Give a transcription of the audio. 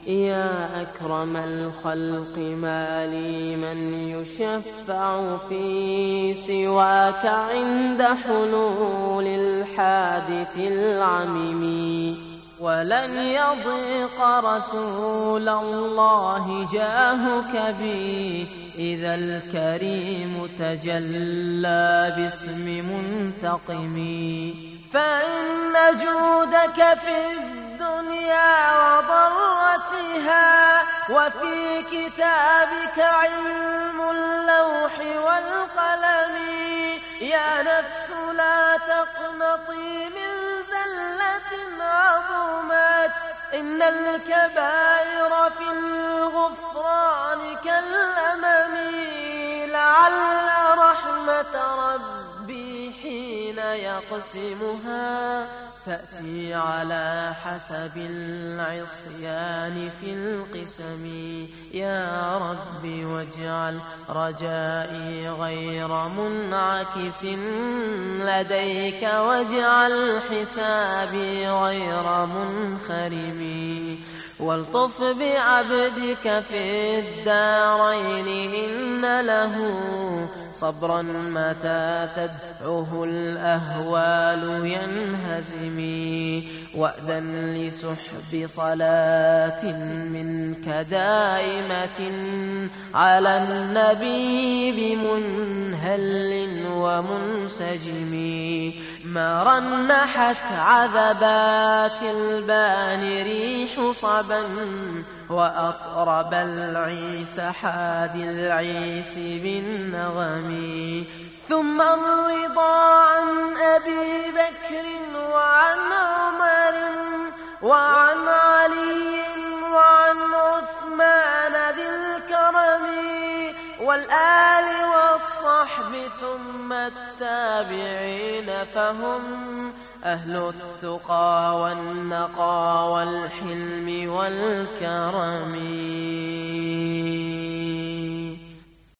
يا أكرم الخلق ما لي من يشفع في سواك عند حلول الحادث العميم. ولن يضيق رسول الله جاهك بي إذا الكريم تجلى باسم منتقم. فإن جودك في الدنيا وضرتها وفي كتابك علم اللوح والقلم. يا نفس لا تقنطي من زلة عظمت، إن الكبائر في الغفران كالأمم. لعل رحمة ربي حين يقسمها تأتي على حسب العصيان في القسم. يا رب واجعل رجائي غير منعكس لديك، واجعل حسابي غير منخرم. والطف بعبدك في الدارين إن له صبرا متى تدعه الأهوال ينهزم. وأذن لسحب صلاة منك دائمة على النبي بمنهل ومنسجم. ما رنحت عذبات البان ريح صبا وأطرب العيس حادي العيس بالنغم. ثم الرضا عن أبي بكر وعن عمر وعن علي وعن عثمان ذي الكرم والآل والصحب ثم التابعين فهم أهل التقى والنقى والحلم والكرم.